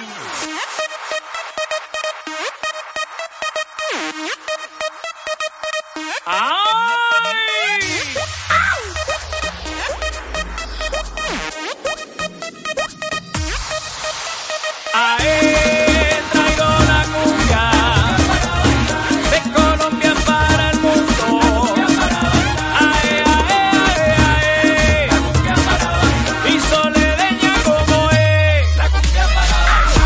Traigo la cumbia de Colombia para el mundo. Y soledeña como es. La cumbia para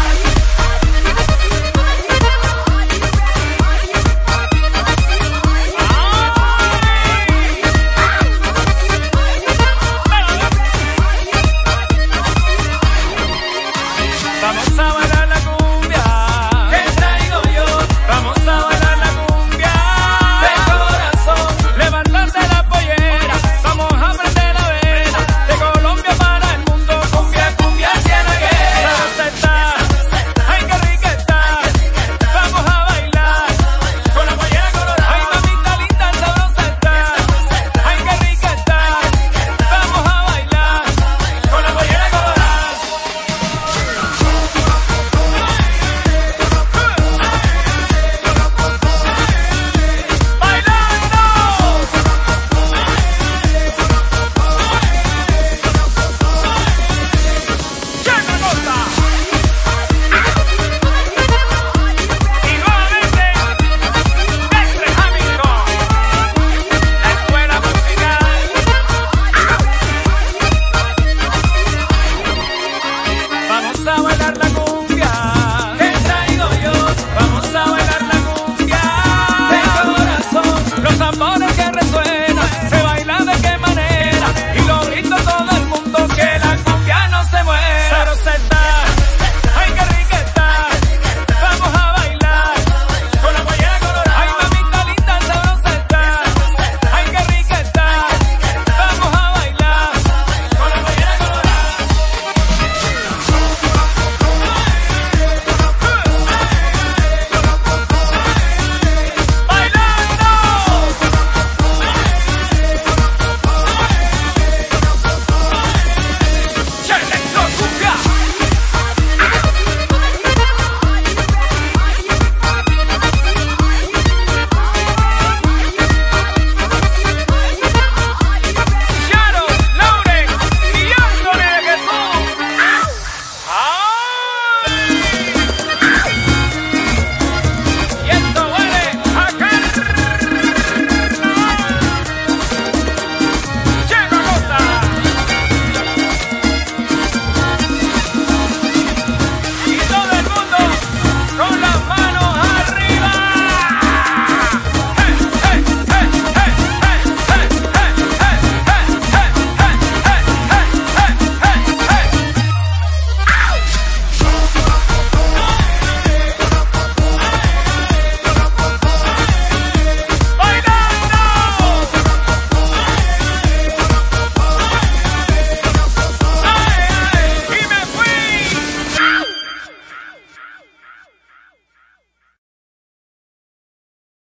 vamos a bailar la cumbia que traigo yo. Vamos a bailar la cumbia de corazón. Levántate la pollera, vamos a prender la vela. De Colombia para el mundo, cumbia, cumbia ciénaguera. Sabrosa está, ay qué rica está. Vamos a bailar con la pollera colorada. Ay mamita linda, sabrosa está, ay qué rica está. Vamos a bailar con la pollera colorada. Vamos a bailar la cumbia.